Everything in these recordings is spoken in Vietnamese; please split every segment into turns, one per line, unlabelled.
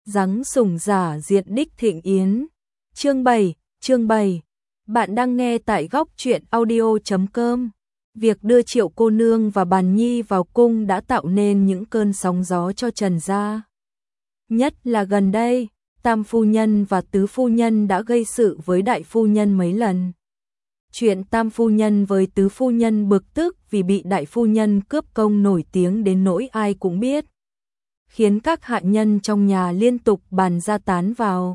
Giáng sủng giả diện đích thịnh yến. Chương 7. Bạn đang nghe tại góc truyện audio.com. Việc đưa Triệu cô nương và Bàn Nhi vào cung đã tạo nên những cơn sóng gió cho Trần gia. Nhất là gần đây, Tam phu nhân và Tứ phu nhân đã gây sự với Đại phu nhân mấy lần. Chuyện Tam phu nhân với Tứ phu nhân bực tức vì bị Đại phu nhân cướp công nổi tiếng đến nỗi ai cũng biết, khiến các hạ nhân trong nhà liên tục bàn ra tán vào.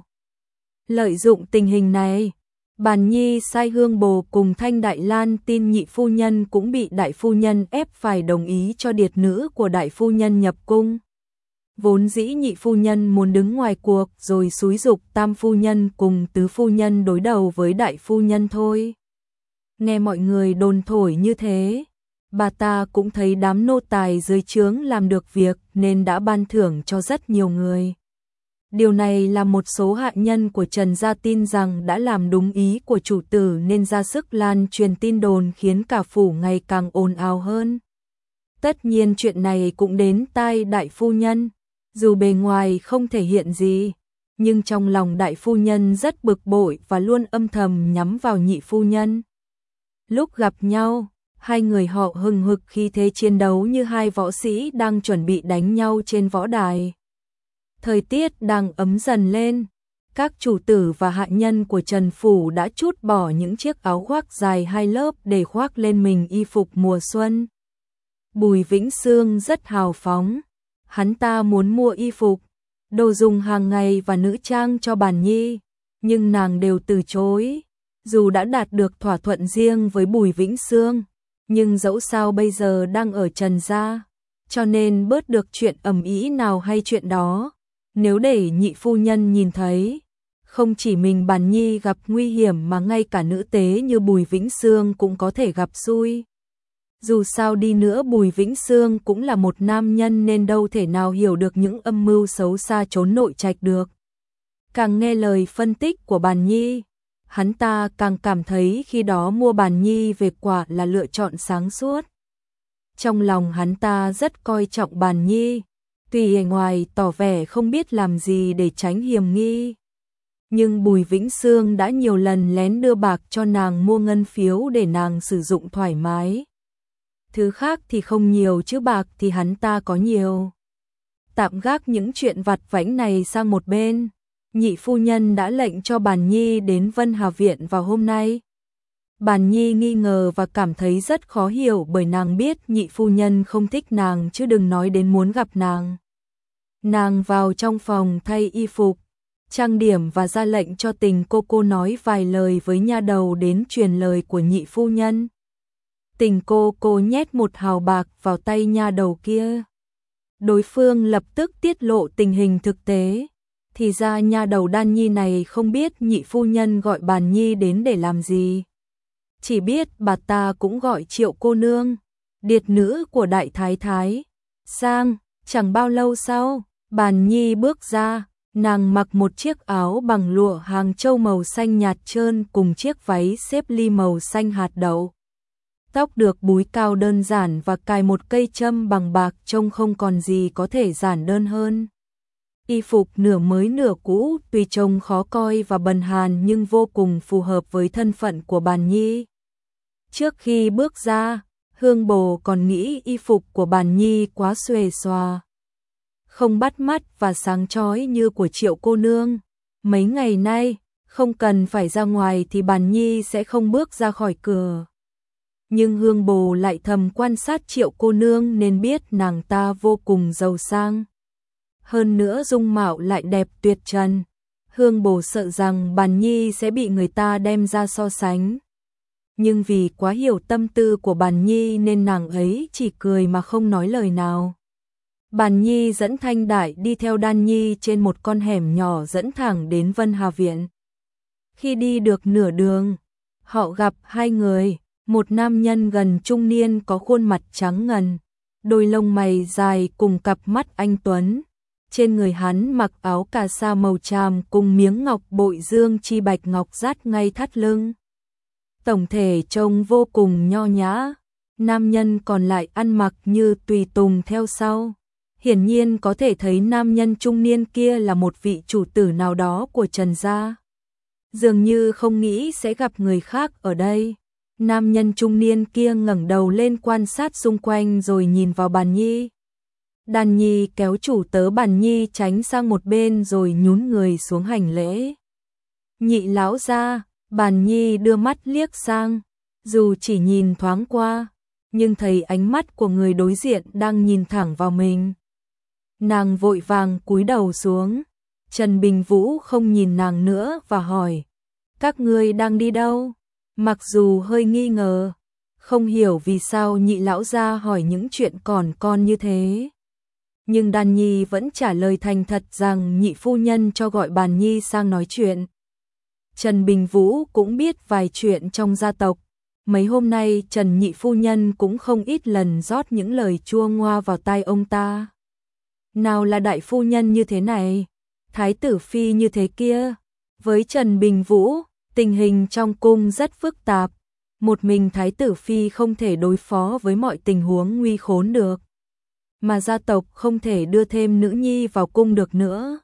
Lợi dụng tình hình này, Bàn Nhi sai Hương Bồ cùng Thanh Đại Lan tin nhị phu nhân cũng bị Đại phu nhân ép phải đồng ý cho điệt nữ của Đại phu nhân nhập cung. Vốn dĩ nhị phu nhân muốn đứng ngoài cuộc rồi xúi giục Tam phu nhân cùng Tứ phu nhân đối đầu với Đại phu nhân thôi. Nghe mọi người đồn thổi như thế, bà ta cũng thấy đám nô tài dưới trướng làm được việc nên đã ban thưởng cho rất nhiều người. Điều này làm một số hạ nhân của Trần gia tin rằng đã làm đúng ý của chủ tử nên ra sức lan truyền tin đồn khiến cả phủ ngày càng ồn ào hơn. Tất nhiên chuyện này cũng đến tai Đại phu nhân, dù bề ngoài không thể hiện gì, nhưng trong lòng Đại phu nhân rất bực bội và luôn âm thầm nhắm vào nhị phu nhân. Lúc gặp nhau, hai người họ hừng hực khí thế chiến đấu như hai võ sĩ đang chuẩn bị đánh nhau trên võ đài. Thời tiết đang ấm dần lên, các chủ tử và hạ nhân của Trần phủ đã trút bỏ những chiếc áo khoác dài hai lớp để khoác lên mình y phục mùa xuân. Bùi Vĩnh Sương rất hào phóng, hắn ta muốn mua y phục, đồ dùng hàng ngày và nữ trang cho Bàn Nhi, nhưng nàng đều từ chối. Dù đã đạt được thỏa thuận riêng với Bùi Vĩnh Sương, nhưng dẫu sao bây giờ đang ở Trần gia, cho nên bớt được chuyện ầm ĩ nào hay chuyện đó. Nếu để nhị phu nhân nhìn thấy, không chỉ mình Bàn Nhi gặp nguy hiểm mà ngay cả nữ tế như Bùi Vĩnh Sương cũng có thể gặp xui. Dù sao đi nữa Bùi Vĩnh Sương cũng là một nam nhân nên đâu thể nào hiểu được những âm mưu xấu xa trốn nội trạch được. Càng nghe lời phân tích của Bàn Nhi, hắn ta càng cảm thấy khi đó mua Bàn Nhi về quả là lựa chọn sáng suốt. Trong lòng hắn ta rất coi trọng Bàn Nhi, tuy ở ngoài tỏ vẻ không biết làm gì để tránh hiểm nghi. Nhưng Bùi Vĩnh Sương đã nhiều lần lén đưa bạc cho nàng mua ngân phiếu để nàng sử dụng thoải mái. Thứ khác thì không nhiều chứ bạc thì hắn ta có nhiều. Tạm gác những chuyện vặt vãnh này sang một bên, nhị phu nhân đã lệnh cho Bàn Nhi đến Vân Hà Viện vào hôm nay. Bàn Nhi nghi ngờ và cảm thấy rất khó hiểu bởi nàng biết nhị phu nhân không thích nàng chứ đừng nói đến muốn gặp nàng. Nàng vào trong phòng thay y phục, trang điểm và ra lệnh cho Tình cô nói vài lời với nha đầu đến truyền lời của nhị phu nhân. Tình cô nhét một hào bạc vào tay nha đầu kia. Đối phương lập tức tiết lộ tình hình thực tế. Thì ra nha đầu Đan Nhi này không biết nhị phu nhân gọi Bàn Nhi đến để làm gì. Chỉ biết bà ta cũng gọi Triệu cô nương, điệt nữ của Đại Thái Thái. Sang, chẳng bao lâu sau, Bàn Nhi bước ra, nàng mặc một chiếc áo bằng lụa Hàng Châu màu xanh nhạt trơn cùng chiếc váy xếp ly màu xanh hạt đậu. Tóc được búi cao đơn giản và cài một cây châm bằng bạc trông không còn gì có thể giản đơn hơn. Y phục nửa mới nửa cũ tuy trông khó coi và bần hàn nhưng vô cùng phù hợp với thân phận của Bàn Nhi. Trước khi bước ra, Hương Bồ còn nghĩ y phục của Bàn Nhi quá xuề xòa, không bắt mắt và sáng chói như của Triệu cô nương. Mấy ngày nay, không cần phải ra ngoài thì Bàn Nhi sẽ không bước ra khỏi cửa. Nhưng Hương Bồ lại thầm quan sát Triệu cô nương nên biết nàng ta vô cùng giàu sang. Hơn nữa dung mạo lại đẹp tuyệt trần. Hương Bồ sợ rằng Bàn Nhi sẽ bị người ta đem ra so sánh. Nhưng vì quá hiểu tâm tư của Bàn Nhi nên nàng ấy chỉ cười mà không nói lời nào. Bàn Nhi dẫn Thanh Đại đi theo Đan Nhi trên một con hẻm nhỏ dẫn thẳng đến Vân Hà Viện. Khi đi được nửa đường, họ gặp hai người, một nam nhân gần trung niên có khuôn mặt trắng ngần, đôi lông mày dài cùng cặp mắt anh tuấn. Trên người hắn mặc áo cà sa màu tràm cùng miếng ngọc bội dương chi bạch ngọc dát ngay thắt lưng. Tổng thể trông vô cùng nho nhã. Nam nhân còn lại ăn mặc như tùy tùng theo sau. Hiển nhiên có thể thấy nam nhân trung niên kia là một vị chủ tử nào đó của Trần gia. Dường như không nghĩ sẽ gặp người khác ở đây. Nam nhân trung niên kia ngẩng đầu lên quan sát xung quanh rồi nhìn vào Bàn Nhi. Đàn Nhi kéo chủ tớ Bàn Nhi tránh sang một bên rồi nhún người xuống hành lễ. Nhị lão gia, Bàn Nhi đưa mắt liếc sang, dù chỉ nhìn thoáng qua, nhưng thấy ánh mắt của người đối diện đang nhìn thẳng vào mình. Nàng vội vàng cúi đầu xuống, Trần Bình Vũ không nhìn nàng nữa và hỏi, các ngươi đang đi đâu? Mặc dù hơi nghi ngờ, không hiểu vì sao nhị lão gia hỏi những chuyện còn con như thế. Nhưng Đàn Nhi vẫn trả lời thành thật rằng nhị phu nhân cho gọi Bàn Nhi sang nói chuyện. Trần Bình Vũ cũng biết vài chuyện trong gia tộc. Mấy hôm nay Trần nhị phu nhân cũng không ít lần rót những lời chua ngoa vào tai ông ta. Nào là đại phu nhân như thế này, thái tử phi như thế kia. Với Trần Bình Vũ, tình hình trong cung rất phức tạp. Một mình thái tử phi không thể đối phó với mọi tình huống nguy khốn được. Mà gia tộc không thể đưa thêm nữ nhi vào cung được nữa.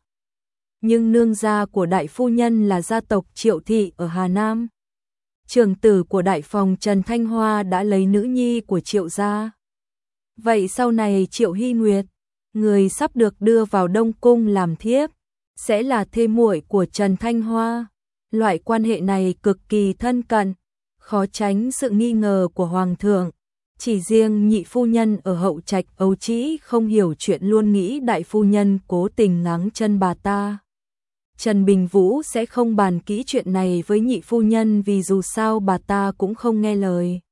Nhưng nương gia của đại phu nhân là gia tộc Triệu Thị ở Hà Nam. Trưởng tử của đại phòng Trần Thanh Hoa đã lấy nữ nhi của Triệu gia. Vậy sau này Triệu Hy Nguyệt, người sắp được đưa vào Đông Cung làm thiếp, sẽ là thê muội của Trần Thanh Hoa. Loại quan hệ này cực kỳ thân cận, khó tránh sự nghi ngờ của Hoàng thượng. Chỉ riêng nhị phu nhân ở hậu trạch Âu Trĩ không hiểu chuyện luôn nghĩ đại phu nhân cố tình ngáng chân bà ta. Trần Bình Vũ sẽ không bàn kỹ chuyện này với nhị phu nhân vì dù sao bà ta cũng không nghe lời.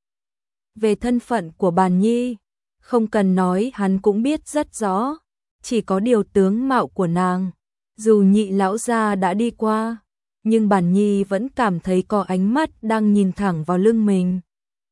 Về thân phận của Bàn Nhi, không cần nói hắn cũng biết rất rõ, chỉ có điều tướng mạo của nàng. Dù nhị lão gia đã đi qua, nhưng Bàn Nhi vẫn cảm thấy có ánh mắt đang nhìn thẳng vào lưng mình.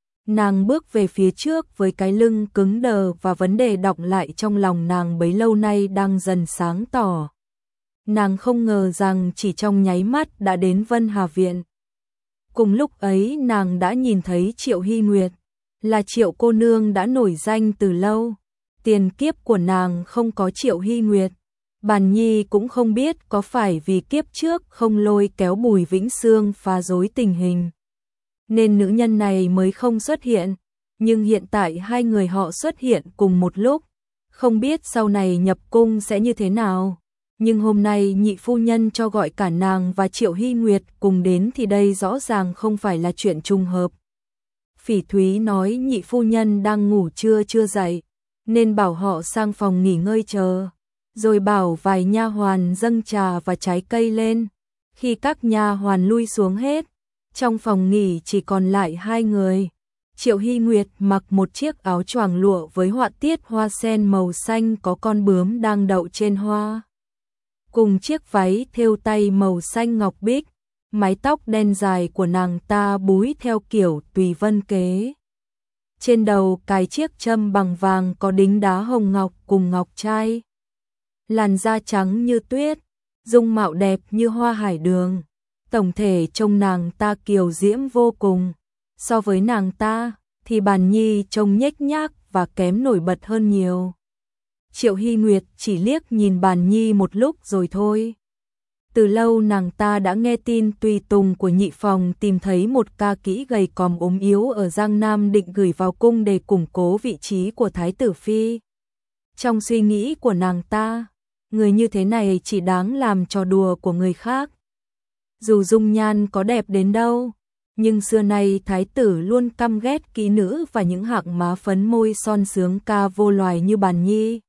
Nàng bước về phía trước với cái lưng cứng đờ và vấn đề đọng lại trong lòng nàng bấy lâu nay đang dần sáng tỏ. Nàng không ngờ rằng chỉ trong nháy mắt đã đến Vân Hà Viện. Cùng lúc ấy nàng đã nhìn thấy Triệu Hy Nguyệt, là Triệu cô nương đã nổi danh từ lâu. Tiền kiếp của nàng không có Triệu Hy Nguyệt. Bàn Nhi cũng không biết có phải vì kiếp trước không lôi kéo Bùi Vĩnh Sương phá rối tình hình, nên nữ nhân này mới không xuất hiện. Nhưng hiện tại hai người họ xuất hiện cùng một lúc, không biết sau này nhập cung sẽ như thế nào. Nhưng hôm nay nhị phu nhân cho gọi cả nàng và Triệu Hy Nguyệt cùng đến thì đây rõ ràng không phải là chuyện trùng hợp. Phỉ Thúy nói nhị phu nhân đang ngủ chưa dậy, nên bảo họ sang phòng nghỉ ngơi chờ, rồi bảo vài nha hoàn dâng trà và trái cây lên. Khi các nha hoàn lui xuống hết, trong phòng nghỉ chỉ còn lại hai người. Triệu Hy Nguyệt mặc một chiếc áo choàng lụa với họa tiết hoa sen màu xanh có con bướm đang đậu trên hoa, cùng chiếc váy thêu tay màu xanh ngọc bích. Mái tóc đen dài của nàng ta búi theo kiểu tùy vân kế. Trên đầu cài chiếc châm bằng vàng có đính đá hồng ngọc cùng ngọc trai. Làn da trắng như tuyết, dung mạo đẹp như hoa hải đường. Tổng thể trông nàng ta kiều diễm vô cùng. So với nàng ta thì Bàn Nhi trông nhếch nhác và kém nổi bật hơn nhiều. Triệu Hy Nguyệt chỉ liếc nhìn Bàn Nhi một lúc rồi thôi. Từ lâu nàng ta đã nghe tin tùy tùng của nhị phòng tìm thấy một ca kỹ gầy còm ốm yếu ở Giang Nam định gửi vào cung để củng cố vị trí của Thái tử Phi. Trong suy nghĩ của nàng ta, người như thế này chỉ đáng làm trò đùa của người khác. Dù dung nhan có đẹp đến đâu, nhưng xưa nay Thái tử luôn căm ghét kỹ nữ và những hạng má phấn môi son sướng ca vô loài như Bàn Nhi.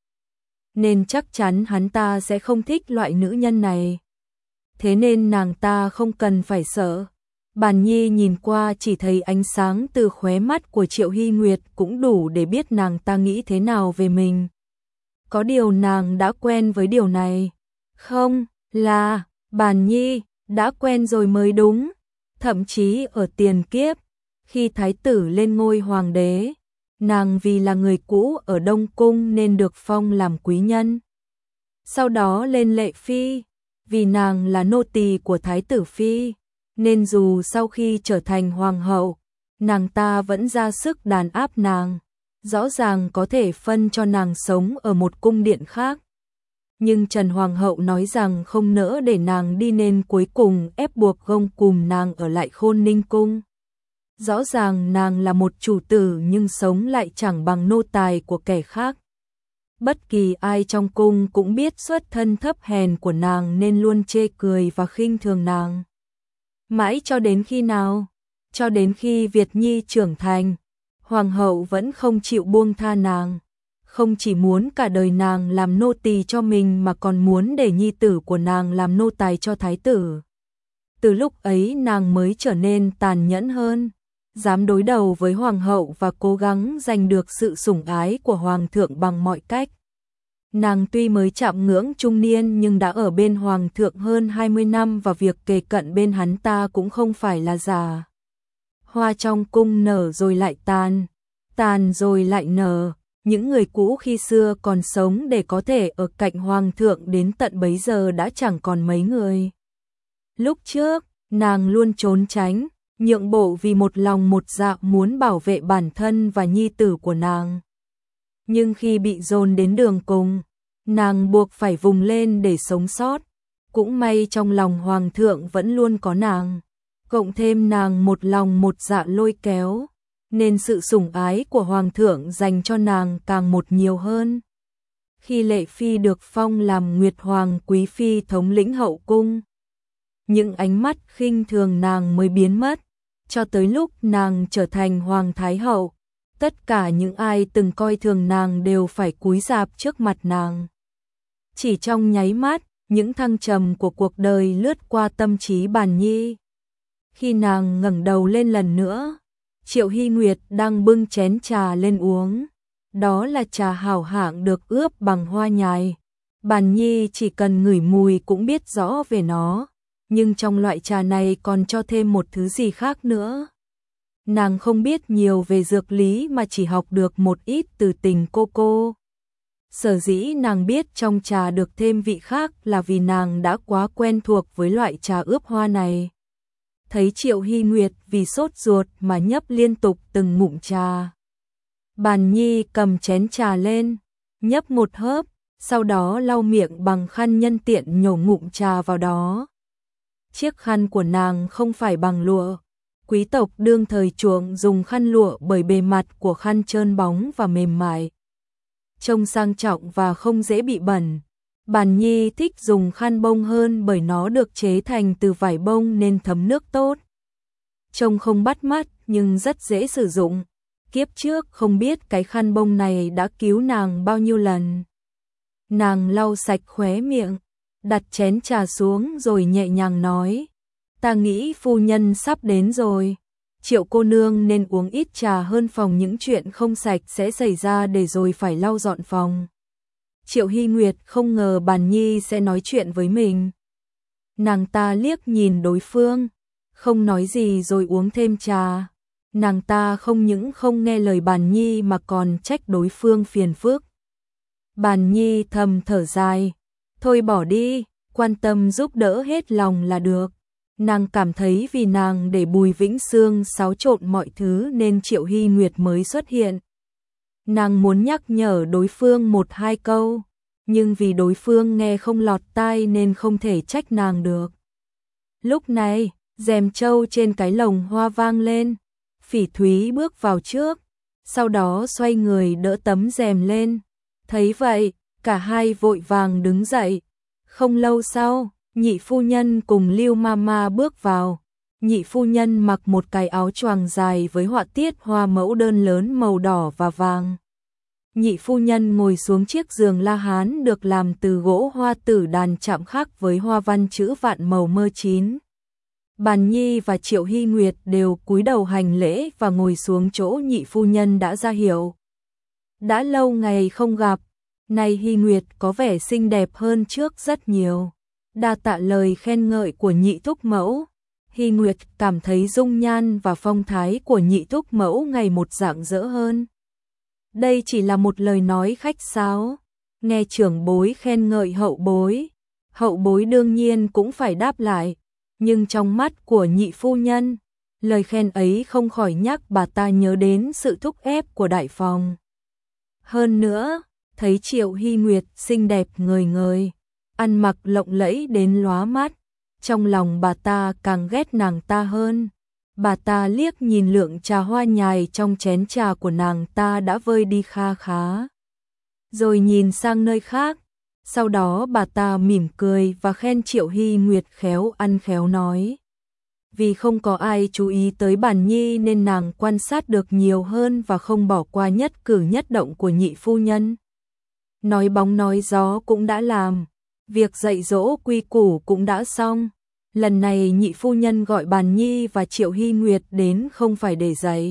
Nên chắc chắn hắn ta sẽ không thích loại nữ nhân này. Thế nên nàng ta không cần phải sợ. Bàn Nhi nhìn qua chỉ thấy ánh sáng từ khóe mắt của Triệu Hy Nguyệt cũng đủ để biết nàng ta nghĩ thế nào về mình. Có điều nàng đã quen với điều này. Không, là Bàn Nhi đã quen rồi mới đúng. Thậm chí ở tiền kiếp, khi thái tử lên ngôi hoàng đế, nàng vì là người cũ ở Đông Cung nên được phong làm quý nhân. Sau đó lên lệ phi, vì nàng là nô tỳ của Thái tử Phi, nên dù sau khi trở thành hoàng hậu, nàng ta vẫn ra sức đàn áp nàng. rõ ràng có thể phân cho nàng sống ở một cung điện khác. Nhưng Trần Hoàng hậu nói rằng không nỡ để nàng đi nên cuối cùng ép buộc gông cùm nàng ở lại Khôn Ninh cung. Rõ ràng nàng là một chủ tử nhưng sống lại chẳng bằng nô tài của kẻ khác. Bất kỳ ai trong cung cũng biết xuất thân thấp hèn của nàng nên luôn chê cười và khinh thường nàng. Mãi cho đến khi nào? Cho đến khi Việt Nhi trưởng thành, Hoàng hậu vẫn không chịu buông tha nàng. Không chỉ muốn cả đời nàng làm nô tỳ cho mình mà còn muốn để nhi tử của nàng làm nô tài cho thái tử. Từ lúc ấy nàng mới trở nên tàn nhẫn hơn, dám đối đầu với hoàng hậu và cố gắng giành được sự sủng ái của hoàng thượng bằng mọi cách. Nàng tuy mới chạm ngưỡng trung niên nhưng đã ở bên hoàng thượng hơn 20 năm và việc kề cận bên hắn ta cũng không phải là giả. Hoa trong cung nở rồi lại tàn, tàn rồi lại nở. Những người cũ khi xưa còn sống để có thể ở cạnh hoàng thượng đến tận bấy giờ đã chẳng còn mấy người. Lúc trước, nàng luôn trốn tránh, nhượng bộ vì một lòng một dạ muốn bảo vệ bản thân và nhi tử của nàng. Nhưng khi bị dồn đến đường cùng, nàng buộc phải vùng lên để sống sót. Cũng may trong lòng hoàng thượng vẫn luôn có nàng, cộng thêm nàng một lòng một dạ lôi kéo, nên sự sủng ái của hoàng thượng dành cho nàng càng một nhiều hơn. Khi Lệ Phi được phong làm Nguyệt Hoàng Quý Phi thống lĩnh hậu cung, những ánh mắt khinh thường nàng mới biến mất, cho tới lúc nàng trở thành Hoàng Thái Hậu, tất cả những ai từng coi thường nàng đều phải cúi rạp trước mặt nàng. Chỉ trong nháy mắt, những thăng trầm của cuộc đời lướt qua tâm trí Bàn Nhi. Khi nàng ngẩng đầu lên lần nữa, Triệu Hy Nguyệt đang bưng chén trà lên uống. Đó là trà hảo hạng được ướp bằng hoa nhài. Bàn Nhi chỉ cần ngửi mùi cũng biết rõ về nó, nhưng trong loại trà này còn cho thêm một thứ gì khác nữa. Nàng không biết nhiều về dược lý mà chỉ học được một ít từ Tình cô cô. Sở dĩ nàng biết trong trà được thêm vị khác là vì nàng đã quá quen thuộc với loại trà ướp hoa này. Thấy Triệu Hy Nguyệt vì sốt ruột mà nhấp liên tục từng ngụm trà. Bàn Nhi cầm chén trà lên, nhấp một hớp, sau đó lau miệng bằng khăn nhân tiện nhổ ngụm trà vào đó. Chiếc khăn của nàng không phải bằng lụa. Quý tộc đương thời chuộng dùng khăn lụa bởi bề mặt của khăn trơn bóng và mềm mại, trông sang trọng và không dễ bị bẩn. Bàn Nhi thích dùng khăn bông hơn bởi nó được chế thành từ vải bông nên thấm nước tốt. Trông không bắt mắt nhưng rất dễ sử dụng. Kiếp trước không biết cái khăn bông này đã cứu nàng bao nhiêu lần. Nàng lau sạch khóe miệng, đặt chén trà xuống rồi nhẹ nhàng nói: "Ta nghĩ phu nhân sắp đến rồi. Triệu cô nương nên uống ít trà hơn, phòng những chuyện không sạch sẽ xảy ra để rồi phải lau dọn phòng." Triệu Hy Nguyệt không ngờ Bàn Nhi sẽ nói chuyện với mình. Nàng ta liếc nhìn đối phương, không nói gì rồi uống thêm trà. Nàng ta không những không nghe lời Bàn Nhi mà còn trách đối phương phiền phức. Bàn Nhi thầm thở dài, thôi bỏ đi, quan tâm giúp đỡ hết lòng là được. Nàng cảm thấy vì nàng để Bùi Vĩnh Sương xáo trộn mọi thứ nên Triệu Hy Nguyệt mới xuất hiện. Nàng muốn nhắc nhở đối phương một hai câu, nhưng vì đối phương nghe không lọt tai nên không thể trách nàng được. Lúc này, rèm trâu trên cái lồng hoa vang lên, Phỉ Thúy bước vào trước, sau đó xoay người đỡ tấm rèm lên. Thấy vậy, cả hai vội vàng đứng dậy. Không lâu sau, nhị phu nhân cùng Lưu Mama bước vào. Nhị phu nhân mặc một cái áo choàng dài với họa tiết hoa mẫu đơn lớn màu đỏ và vàng. Nhị phu nhân ngồi xuống chiếc giường La Hán được làm từ gỗ hoa tử đàn chạm khắc với hoa văn chữ vạn màu mơ chín. Bàn Nhi và Triệu Hy Nguyệt đều cúi đầu hành lễ và ngồi xuống chỗ nhị phu nhân đã ra hiệu. Đã lâu ngày không gặp, nay Hy Nguyệt có vẻ xinh đẹp hơn trước rất nhiều. Đa tạ lời khen ngợi của nhị thúc mẫu. Hy Nguyệt cảm thấy dung nhan và phong thái của nhị thúc mẫu ngày một rạng rỡ hơn. Đây chỉ là một lời nói khách sáo, nghe trưởng bối khen ngợi hậu bối đương nhiên cũng phải đáp lại, nhưng trong mắt của nhị phu nhân, lời khen ấy không khỏi nhắc bà ta nhớ đến sự thúc ép của đại phòng. Hơn nữa, thấy Triệu Hy Nguyệt xinh đẹp ngời ngời, ăn mặc lộng lẫy đến lóa mắt, trong lòng bà ta càng ghét nàng ta hơn. Bà ta liếc nhìn lượng trà hoa nhài trong chén trà của nàng ta đã vơi đi kha khá, rồi nhìn sang nơi khác. Sau đó bà ta mỉm cười và khen Triệu Hy Nguyệt khéo ăn khéo nói. Vì không có ai chú ý tới Bàn Nhi nên nàng quan sát được nhiều hơn và không bỏ qua nhất cử nhất động của nhị phu nhân. Nói bóng nói gió cũng đã làm, việc dạy dỗ quy củ cũng đã xong. Lần này nhị phu nhân gọi Bàn Nhi và Triệu Hy Nguyệt đến không phải để dạy,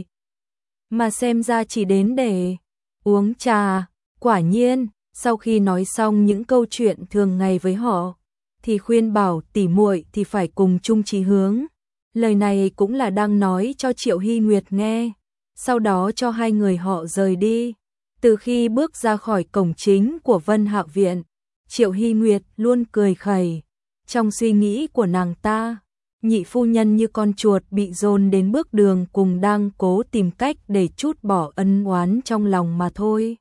mà xem ra chỉ đến để uống trà. Quả nhiên, sau khi nói xong những câu chuyện thường ngày với họ, thì khuyên bảo tỉ muội thì phải cùng chung chí hướng. Lời này cũng là đang nói cho Triệu Hy Nguyệt nghe, sau đó cho hai người họ rời đi. Từ khi bước ra khỏi cổng chính của Vân Hạo Viện, Triệu Hy Nguyệt luôn cười khẩy. Trong suy nghĩ của nàng ta, nhị phu nhân như con chuột bị dồn đến bước đường cùng đang cố tìm cách để trút bỏ ân oán trong lòng mà thôi.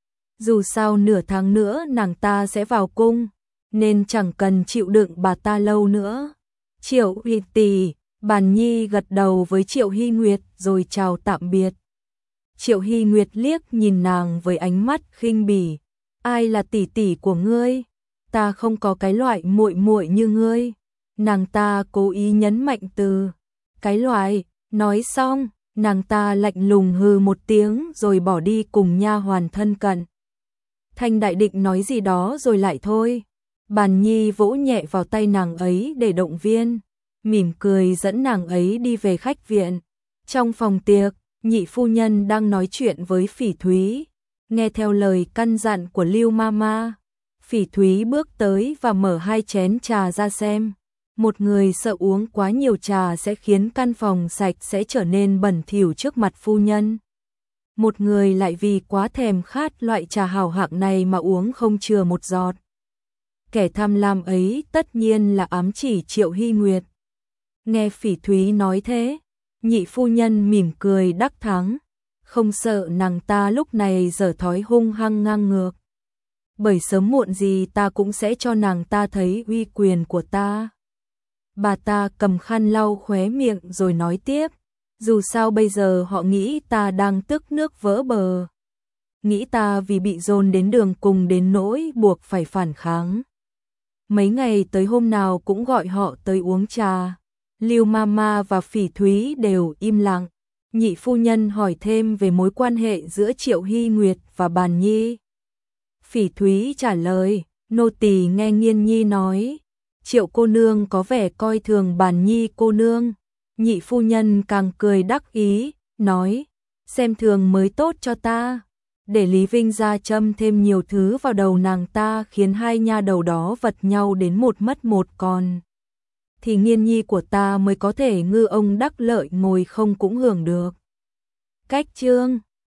Dù sao nửa tháng nữa nàng ta sẽ vào cung, nên chẳng cần chịu đựng bà ta lâu nữa. Triệu Hy tỷ, Bàn Nhi gật đầu với Triệu Hy Nguyệt rồi chào tạm biệt. Triệu Hy Nguyệt liếc nhìn nàng với ánh mắt khinh bỉ. Ai là tỷ tỷ của ngươi? Ta không có cái loại muội muội như ngươi. Nàng ta cố ý nhấn mạnh từ cái loại. Nói xong, nàng ta lạnh lùng hừ một tiếng rồi bỏ đi cùng nha hoàn thân cận. Thanh Đại định nói gì đó rồi lại thôi. Bàn Nhi vỗ nhẹ vào tay nàng ấy để động viên, mỉm cười dẫn nàng ấy đi về khách viện. Trong phòng tiệc, nhị phu nhân đang nói chuyện với Phỉ Thúy, nghe theo lời căn dặn của Lưu Mama. Phỉ Thúy bước tới và mở hai chén trà ra xem. Một người sợ uống quá nhiều trà sẽ khiến căn phòng sạch sẽ trở nên bẩn thỉu trước mặt phu nhân. Một người lại vì quá thèm khát loại trà hảo hạng này mà uống không chừa một giọt. Kẻ tham lam ấy tất nhiên là ám chỉ Triệu Hy Nguyệt. Nghe Phỉ Thúy nói thế, nhị phu nhân mỉm cười đắc thắng, không sợ nàng ta lúc này giở thói hung hăng ngang ngược. Bởi sớm muộn gì ta cũng sẽ cho nàng ta thấy uy quyền của ta. Bà ta cầm khăn lau khóe miệng rồi nói tiếp, dù sao bây giờ họ nghĩ ta đang tức nước vỡ bờ. Nghĩ ta vì bị dồn đến đường cùng đến nỗi buộc phải phản kháng. Mấy ngày tới hôm nào cũng gọi họ tới uống trà. Lưu Mama và Phỉ Thúy đều im lặng. Nhị phu nhân hỏi thêm về mối quan hệ giữa Triệu Hy Nguyệt và Bàn Nhi. Phỉ Thúy trả lời, nô tỳ nghe Nghiên Nhi nói, Triệu cô nương có vẻ coi thường Bàn Nhi cô nương. Nhị phu nhân càng cười đắc ý, nói, xem thường mới tốt cho ta. Để Lý Vinh ra châm thêm nhiều thứ vào đầu nàng ta khiến hai nha đầu đó vật nhau đến một mất một còn. Thì Nghiên Nhi của ta mới có thể ngư ông đắc lợi ngồi không cũng hưởng được. Cách chương